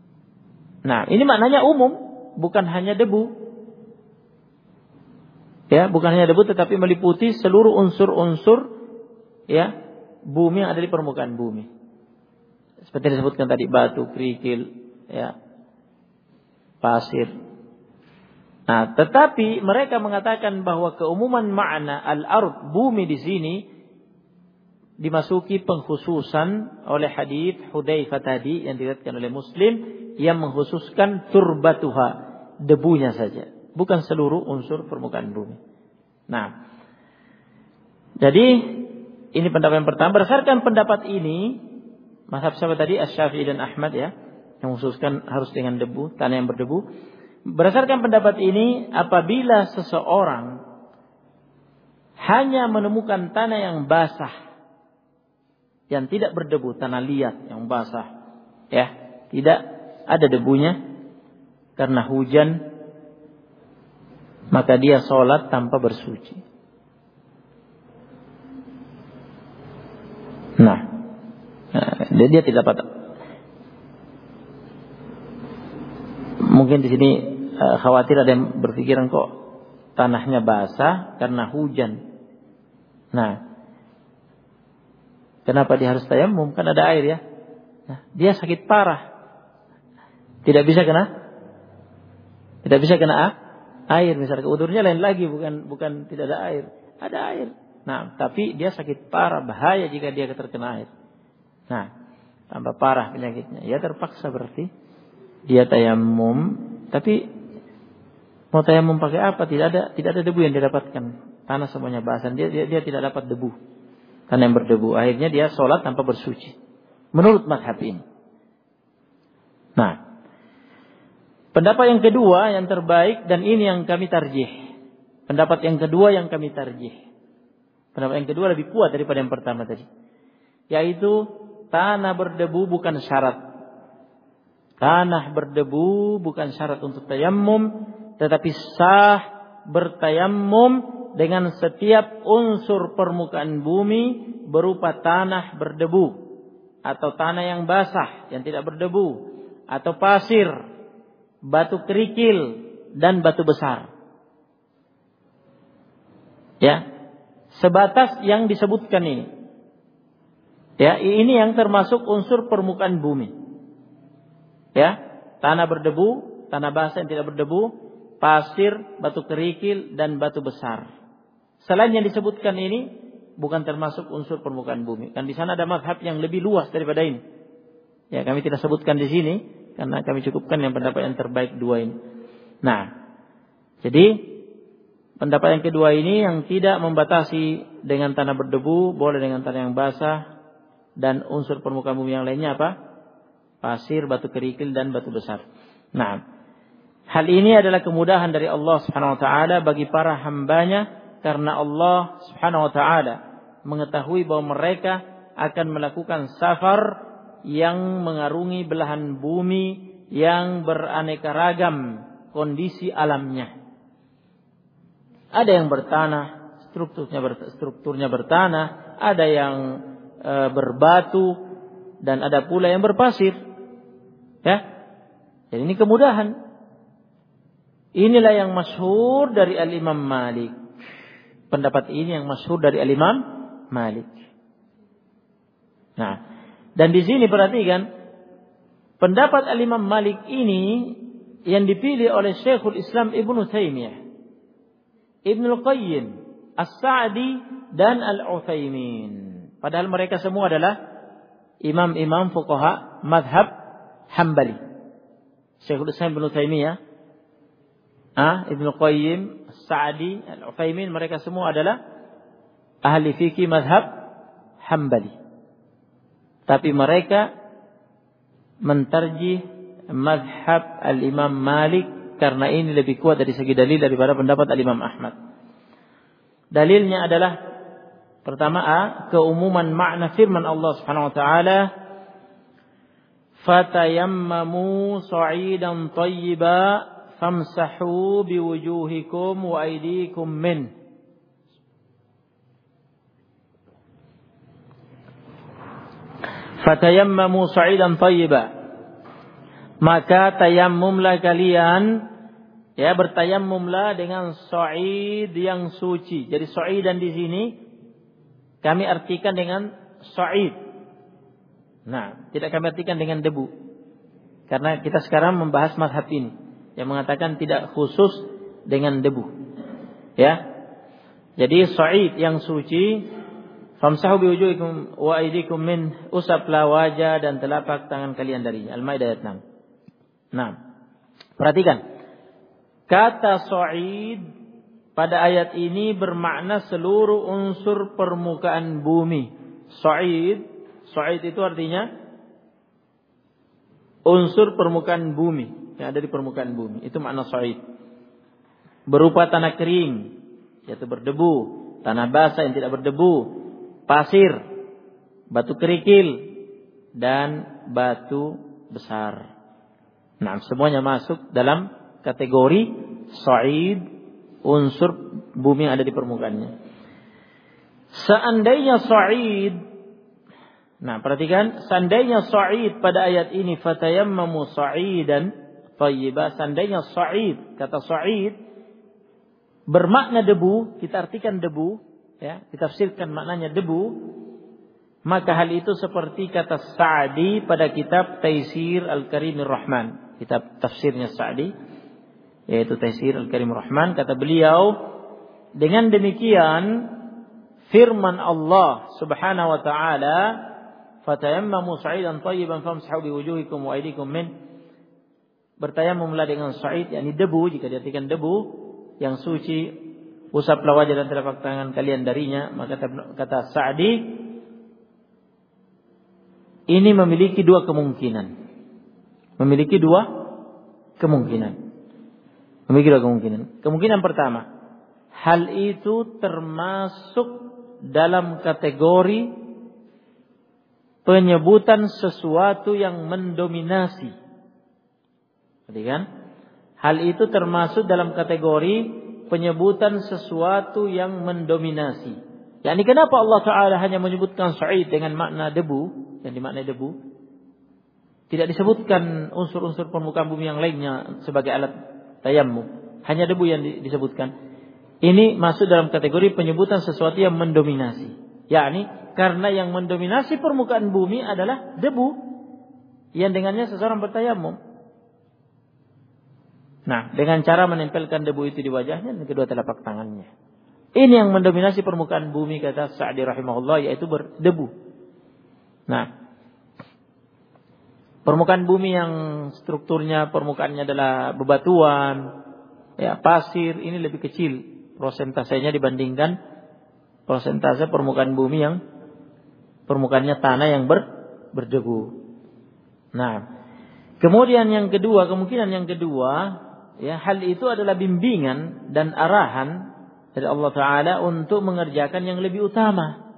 Nah, ini maknanya umum, bukan hanya debu. Ya, bukan hanya debu tetapi meliputi seluruh unsur-unsur ya bumi yang ada di permukaan bumi. Seperti disebutkan tadi, batu, kerikil, ya, pasir. Nah, tetapi mereka mengatakan bahwa keumuman makna al-ard, bumi di sini dimasuki pengkhususan oleh hadis Hudzaifah tadi yang diriwayatkan oleh Muslim yang mengkhususkan turbatuha, debunya saja, bukan seluruh unsur permukaan bumi. Nah, jadi ini pendapat yang pertama. Berdasarkan pendapat ini, mazhab siapa tadi? Asy-Syafi'i dan Ahmad ya, yang mengkhususkan harus dengan debu, tanah yang berdebu. Berdasarkan pendapat ini, apabila seseorang hanya menemukan tanah yang basah, yang tidak berdebu, tanah liat yang basah, ya, tidak ada debunya karena hujan, maka dia sholat tanpa bersuci. Nah, dia tidak dapat. Mungkin di sini khawatir ada yang berpikiran kok tanahnya basah karena hujan. Nah, kenapa dia harus tayamum? Kan ada air ya. Nah, dia sakit parah, tidak bisa kena air. Misalnya udurnya lain lagi, bukan tidak ada air, ada air. Nah, tapi dia sakit parah, bahaya jika dia terkena air. Nah, tambah parah penyakitnya. Ya terpaksa berarti dia tayamum. Tapi mau tayamum pakai apa? Tidak ada debu yang didapatkan. Tanah semuanya basah. Dia tidak dapat debu. Tanah yang berdebu. Akhirnya dia sholat tanpa bersuci. Menurut mazhab ini. Nah, pendapat yang kedua yang terbaik dan ini yang kami tarjih. Pendapat yang kedua yang kami tarjih. Pendapat yang kedua lebih kuat daripada yang pertama tadi. Yaitu tanah berdebu bukan syarat. Tanah berdebu bukan syarat untuk tayammum, tetapi sah bertayammum dengan setiap unsur permukaan bumi berupa tanah berdebu atau tanah yang basah yang tidak berdebu atau pasir, batu kerikil dan batu besar. Ya. Sebatas yang disebutkan ini. Ya, ini yang termasuk unsur permukaan bumi. Ya, tanah berdebu, tanah basah yang tidak berdebu, pasir, batu kerikil dan batu besar. Selain yang disebutkan ini bukan termasuk unsur permukaan bumi. Kan di sana ada mazhab yang lebih luas daripada ini. Ya, kami tidak sebutkan di sini karena kami cukupkan yang pendapat yang terbaik dua ini. Nah, jadi pendapat yang kedua ini yang tidak membatasi dengan tanah berdebu, boleh dengan tanah yang basah dan unsur permukaan bumi yang lainnya apa? Pasir, batu kerikil dan batu besar. Nah, hal ini adalah kemudahan dari Allah Subhanahu wa taala bagi para hambanya karena Allah Subhanahu wa taala mengetahui bahwa mereka akan melakukan safar yang mengarungi belahan bumi yang beraneka ragam kondisi alamnya. Ada yang bertanah, strukturnya bertanah, ada yang berbatu, dan ada pula yang berpasir. Ya, jadi ini kemudahan. Inilah yang masyhur dari Al-Imam Malik. Pendapat ini yang masyhur dari Al-Imam Malik. Nah, dan di sini perhatikan pendapat Al-Imam Malik ini yang dipilih oleh Syekhul Islam Ibnu Taimiyah, Ibnul Qayyim, As-Sa'di dan Al-Utsaimin. Padahal mereka semua adalah imam-imam fuqaha mazhab Hambali. Syekhul Islam Ibnu Taimiyah, Ibnul Qayyim, As-Sa'di, Al-Utsaimin, mereka semua adalah ahli fikih mazhab Hambali. Tapi mereka mentarjih mazhab Al-Imam Malik karena ini lebih kuat dari segi dalil daripada pendapat Al-Imam Ahmad. Dalilnya adalah pertama keumuman makna firman Allah Subhanahu wa taala, "Fatayammamu sa'idan thayyiba famsahu biwujuhikum wa aydikum min." Fatayammamu sa'idan thayyiba, maka tayammumlah kalian Ya, bertayamumlah dengan sa'id yang suci. Jadi sa'idan di sini kami artikan dengan sa'id. Nah, tidak kami artikan dengan debu. Karena kita sekarang membahas mazhab ini yang mengatakan tidak khusus dengan debu. Ya. Jadi sa'id yang suci, famsahu biwujuhikum wa aydikum min, usaplah wajah dan telapak tangan kalian darinya. Al-Maidah ayat 6. Nah, perhatikan. Kata sa'id pada ayat ini bermakna seluruh unsur permukaan bumi. Sa'id itu artinya unsur permukaan bumi yang ada di permukaan bumi. Itu makna sa'id. Berupa tanah kering, yaitu berdebu, tanah basah yang tidak berdebu, pasir, batu kerikil, dan batu besar. Nah, semuanya masuk dalam kategori sa'id, unsur bumi yang ada di permukaannya. Seandainya sa'id, nah perhatikan, seandainya sa'id pada ayat ini fatayammamu sa'idan thayyiba, seandainya sa'id, kata sa'id bermakna debu, kita artikan debu, ya, ditafsirkan maknanya debu, maka hal itu seperti kata Sa'di pada kitab Taisir Al-Karimir Rahman, kitab tafsirnya Sa'di, yaitu Taisir Al-Karimir Rahman. Kata beliau, dengan demikian firman Allah Subhanahu wa taala, fatayammamu sa'idan thayyiban famsahu biwujuhikum wa aydikum min, bertayamumlah dengan sa'id, yakni debu, jika diartikan debu yang suci, usaplah wajah dan telapak tangan kalian darinya. Maka kata Sa'di, ini memiliki dua kemungkinan. Memiliki dua kemungkinan. Kemungkinan pertama, hal itu termasuk dalam kategori penyebutan sesuatu yang mendominasi. Perhatikan, hal itu termasuk dalam kategori penyebutan sesuatu yang mendominasi. Yani kenapa Allah Ta'ala hanya menyebutkan sa'id dengan makna debu, yang dimaknai debu, tidak disebutkan unsur-unsur permukaan bumi yang lainnya sebagai alat tayammum, hanya debu yang disebutkan. Ini masuk dalam kategori penyebutan sesuatu yang mendominasi. Yakni karena yang mendominasi permukaan bumi adalah debu yang dengannya seseorang bertayamum. Nah, dengan cara menempelkan debu itu di wajahnya dan kedua telapak tangannya. Ini yang mendominasi permukaan bumi, kata Sa'di rahimahullah, yaitu berdebu. Nah, permukaan bumi yang strukturnya permukaannya adalah bebatuan, ya, pasir, ini lebih kecil persentasenya dibandingkan persentase permukaan bumi yang permukaannya tanah yang berdebu. Nah, kemudian yang kedua, kemungkinan yang kedua, ya, hal itu adalah bimbingan dan arahan dari Allah Ta'ala untuk mengerjakan yang lebih utama.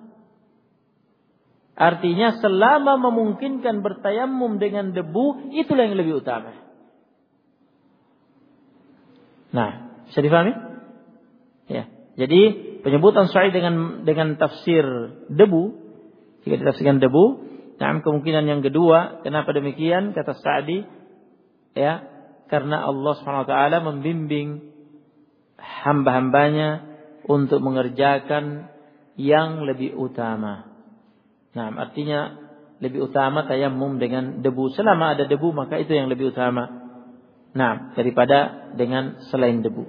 Artinya selama memungkinkan bertayamum dengan debu, itulah yang lebih utama. Nah, bisa difahami? Ya. Jadi penyebutan sa'id dengan tafsir debu, jika ditafsirkan debu, nah kemungkinan yang kedua, kenapa demikian? Kata Sa'di, ya, karena Allah SWT membimbing hamba-hambanya untuk mengerjakan yang lebih utama. Nah, artinya lebih utama tayammum dengan debu. Selama ada debu, maka itu yang lebih utama. Nah, daripada dengan selain debu.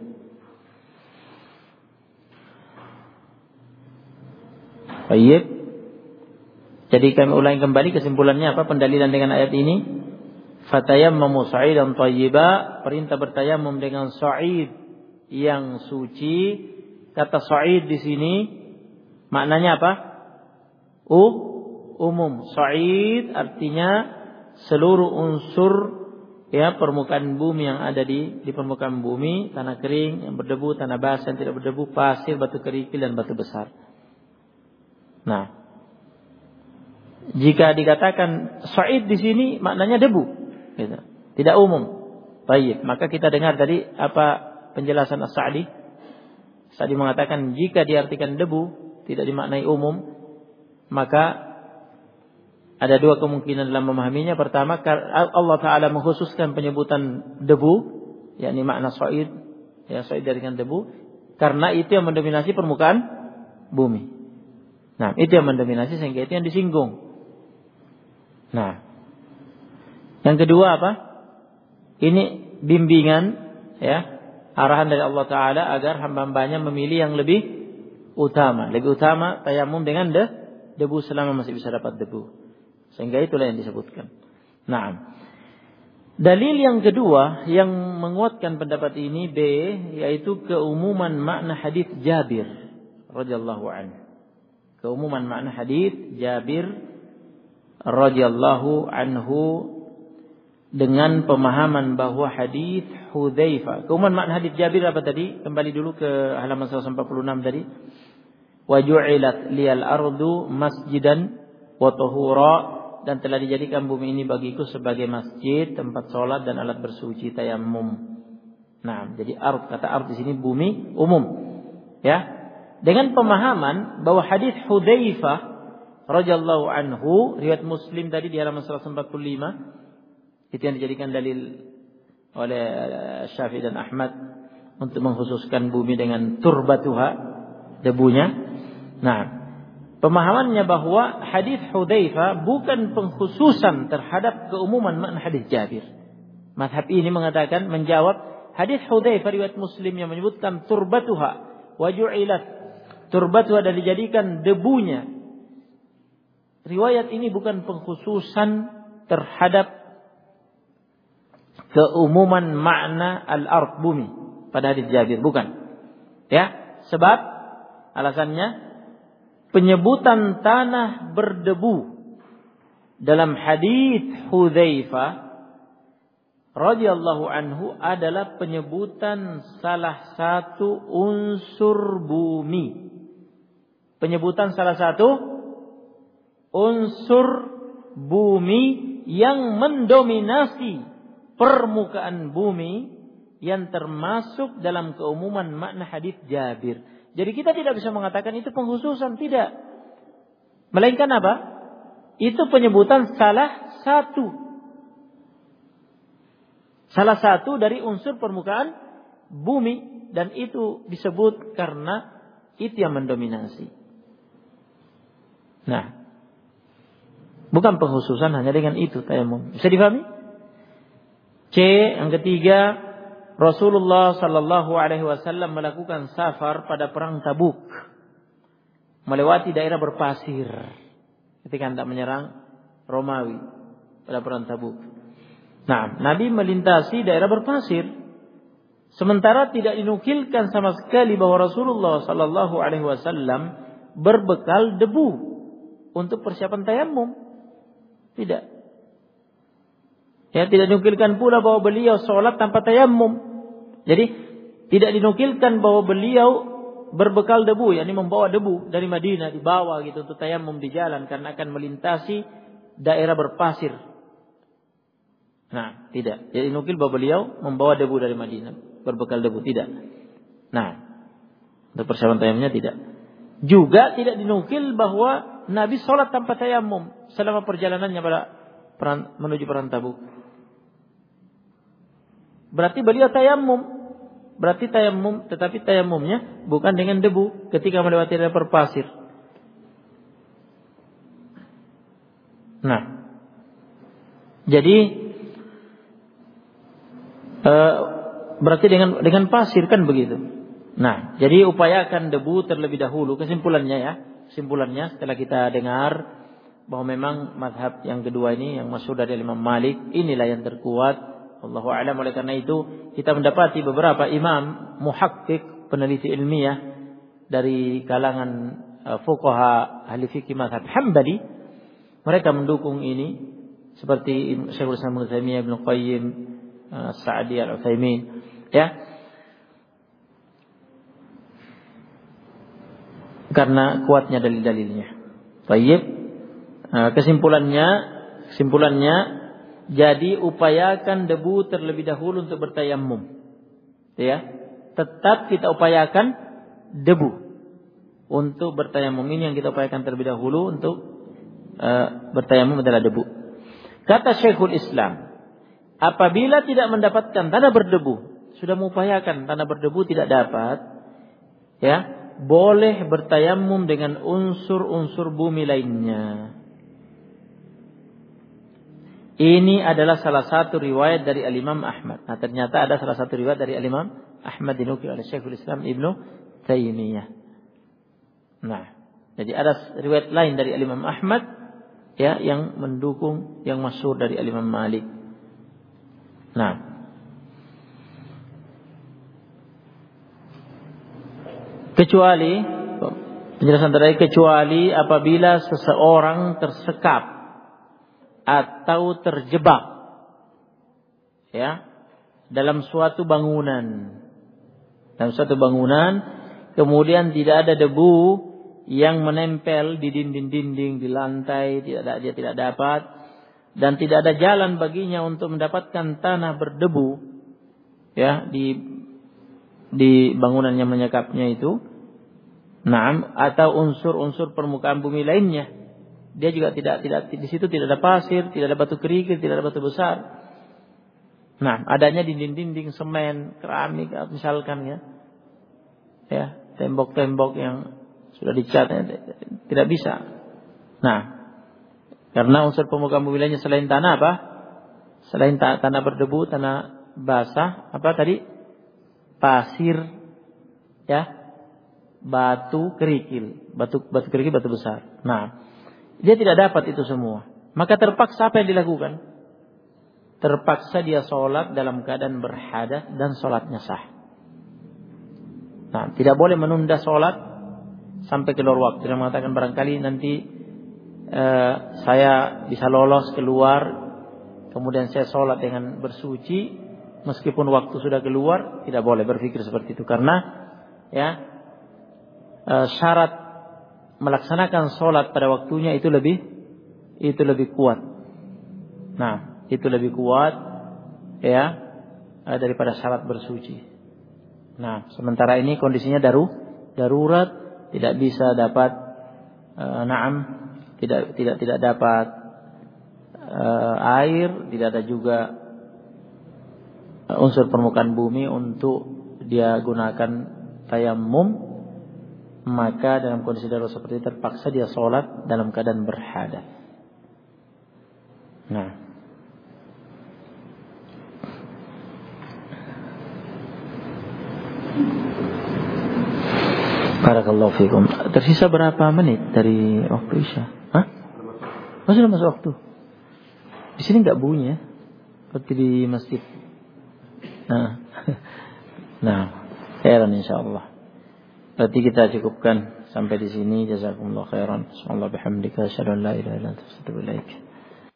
Baik. Jadi kami ulangi kembali kesimpulannya apa pendalilan dengan ayat ini? Fatayammamu sa'idan thayyiba, perintah bertayamum dengan sa'id yang suci. Kata sa'id di sini maknanya apa? Umum. Sa'id artinya seluruh unsur, ya, permukaan bumi yang ada di permukaan bumi, tanah kering yang berdebu, tanah basah yang tidak berdebu, pasir, batu kerikil dan batu besar. Nah, jika dikatakan sa'id di sini maknanya debu, gitu, tidak umum. Baik, maka kita dengar tadi apa penjelasan As-Sa'di. Sa'di mengatakan jika diartikan debu tidak dimaknai umum, maka ada dua kemungkinan dalam memahaminya. Pertama, Allah Ta'ala mengkhususkan penyebutan debu yakni makna soid, ya soid dari debu, karena itu yang mendominasi permukaan bumi. Nah, itu yang mendominasi sehingga itu yang disinggung. Nah, yang kedua apa? Ini bimbingan, ya, arahan dari Allah Ta'ala agar hamba-hambanya memilih yang lebih utama. Lebih utama tayamum dengan debu selama masih bisa dapat debu. Sehingga itulah yang disebutkan. Nah, dalil yang kedua yang menguatkan pendapat ini B, yaitu keumuman makna hadis Jabir radhiyallahu anhu. Keumuman makna hadis Jabir radhiyallahu anhu dengan pemahaman bahwa hadis Hudzaifah. Keumuman makna hadis Jabir apa tadi? Kembali dulu ke halaman 146 tadi. Wa ju'ilat liyal ardu masjidan wa tahura, dan telah dijadikan bumi ini bagiku sebagai masjid, tempat sholat dan alat bersuci tayammum. Nah, jadi kata ard di sini bumi umum. Ya. Dengan pemahaman bahwa hadis Hudzaifah radhiyallahu anhu riwayat Muslim tadi di halaman 145 itu yang dijadikan dalil oleh Syafi'i dan Ahmad untuk mengkhususkan bumi dengan turbatuha, debunya. Nah, pemahamannya bahwa hadis Hudzaifah bukan pengkhususan terhadap keumuman makna hadis Jabir. Mazhab ini mengatakan menjawab hadis Hudzaifah riwayat Muslim yang menyebutkan turbatuha wa ju'ilat turbatuha dan dijadikan debunya. Riwayat ini bukan pengkhususan terhadap keumuman makna al-ard bumi pada hadis Jabir, bukan. Ya, sebab alasannya penyebutan tanah berdebu dalam hadis Hudzaifah radhiyallahu anhu adalah penyebutan salah satu unsur bumi. Penyebutan salah satu unsur bumi yang mendominasi permukaan bumi yang termasuk dalam keumuman makna hadis Jabir. Jadi kita tidak bisa mengatakan itu pengkhususan, tidak. Melainkan apa? Itu penyebutan salah satu dari unsur permukaan bumi, dan itu disebut karena itu yang mendominasi. Nah, bukan pengkhususan hanya dengan itu tayammum. Bisa dipahami? C, yang ketiga, Rasulullah sallallahu alaihi wasallam melakukan safar pada perang Tabuk, melewati daerah berpasir ketika hendak menyerang Romawi pada perang Tabuk. Nah, Nabi melintasi daerah berpasir, sementara tidak dinukilkan sama sekali bahwa Rasulullah sallallahu alaihi wasallam berbekal debu untuk persiapan tayammum. Tidak. Ya, tidak dinukilkan pula bahwa beliau sholat tanpa tayammum. Jadi tidak dinukilkan bahwa beliau berbekal debu, yakni membawa debu dari Madinah dibawa gitu untuk tayammum di jalan karena akan melintasi daerah berpasir. Nah, tidak. Jadi dinukil bahwa beliau membawa debu dari Madinah, berbekal debu, tidak. Nah, untuk persiapan tayammumnya tidak. Juga tidak dinukil bahwa Nabi sholat tanpa tayammum selama perjalanannya menuju perang Tabuk. Berarti beliau tayammum. Tetapi tayammumnya bukan dengan debu ketika melewati daerah berpasir. Nah, jadi berarti dengan pasir kan begitu. Nah, jadi upayakan debu terlebih dahulu. Kesimpulannya setelah kita dengar bahwa memang mazhab yang kedua ini yang masyhur dari Imam Malik inilah yang terkuat, Allahu a'lam. Oleh karena itu kita mendapati beberapa imam muhakkik, peneliti ilmiah dari kalangan fuqaha ahli fikih mazhab Hambali, mereka mendukung ini seperti Syekhul Islam Ibnu Taimiyah, Ibnu Qayyim, Sa'di Al-Utsaimin, ya. Karena kuatnya dalil-dalilnya. Baik. Kesimpulannya jadi upayakan debu terlebih dahulu untuk bertayammum. Ya. Tetap kita upayakan debu untuk bertayammum. Ini yang kita upayakan terlebih dahulu untuk bertayammum adalah debu. Kata Syekhul Islam, apabila tidak mendapatkan tanah berdebu sudah mengupayakan tanah berdebu tidak dapat, ya, boleh bertayamum dengan unsur-unsur bumi lainnya. Ini adalah salah satu riwayat dari Al-Imam Ahmad. Nah, ternyata ada salah satu riwayat dari Al-Imam Ahmad dinukil oleh Syekhul Islam Ibnu Taimiyah. Nah, jadi ada riwayat lain dari Al-Imam Ahmad, ya, yang mendukung yang masyhur dari Al-Imam Malik. Nah, kecuali penjelasan terakhir, kecuali apabila seseorang tersekap atau terjebak, ya, dalam suatu bangunan. Dalam suatu bangunan, kemudian tidak ada debu yang menempel di dinding-dinding, di lantai, dia tidak dapat, dan tidak ada jalan baginya untuk mendapatkan tanah berdebu, ya, di bangunan yang menyekapnya itu. Naam, atau unsur-unsur permukaan bumi lainnya. Dia juga tidak di situ tidak ada pasir, tidak ada batu kerikil, tidak ada batu besar. Nah, adanya dinding-dinding semen, keramik misalkan, ya. Ya, tembok-tembok yang sudah dicat, tidak bisa. Nah, karena unsur permukaan bumi lainnya selain tanah apa? Selain tanah berdebu, tanah basah, apa tadi? Pasir, ya. Batu kerikil, batu kerikil, batu besar. Nah, dia tidak dapat itu semua. Maka terpaksa apa yang dilakukan? Terpaksa dia sholat dalam keadaan berhadas dan sholatnya sah. Nah, tidak boleh menunda sholat sampai keluar waktu. Dia mengatakan barangkali nanti saya bisa lolos keluar, kemudian saya sholat dengan bersuci, meskipun waktu sudah keluar. Tidak boleh berpikir seperti itu. Karena, ya, syarat melaksanakan sholat pada waktunya itu lebih kuat. Nah, itu lebih kuat, ya, daripada syarat bersuci. Nah, sementara ini kondisinya darurat, tidak bisa dapat, tidak dapat air, tidak ada juga unsur permukaan bumi untuk dia gunakan tayammum. Maka dalam kondisi darurat seperti itu terpaksa dia sholat dalam keadaan berhadas. Nah, barakallahu fikum. Tersisa berapa menit dari waktu Isya? Hah? Masih masuk waktu. Di sini nggak bunyi, ya, seperti di masjid. Nah, khairan insyaallah. Berarti kita cukupkan sampai di sini. Jazakumullah khairan. Subhanallah bihamdika asyhadu an la ilaha illa anta astaghfiruka wa atubu ilaik.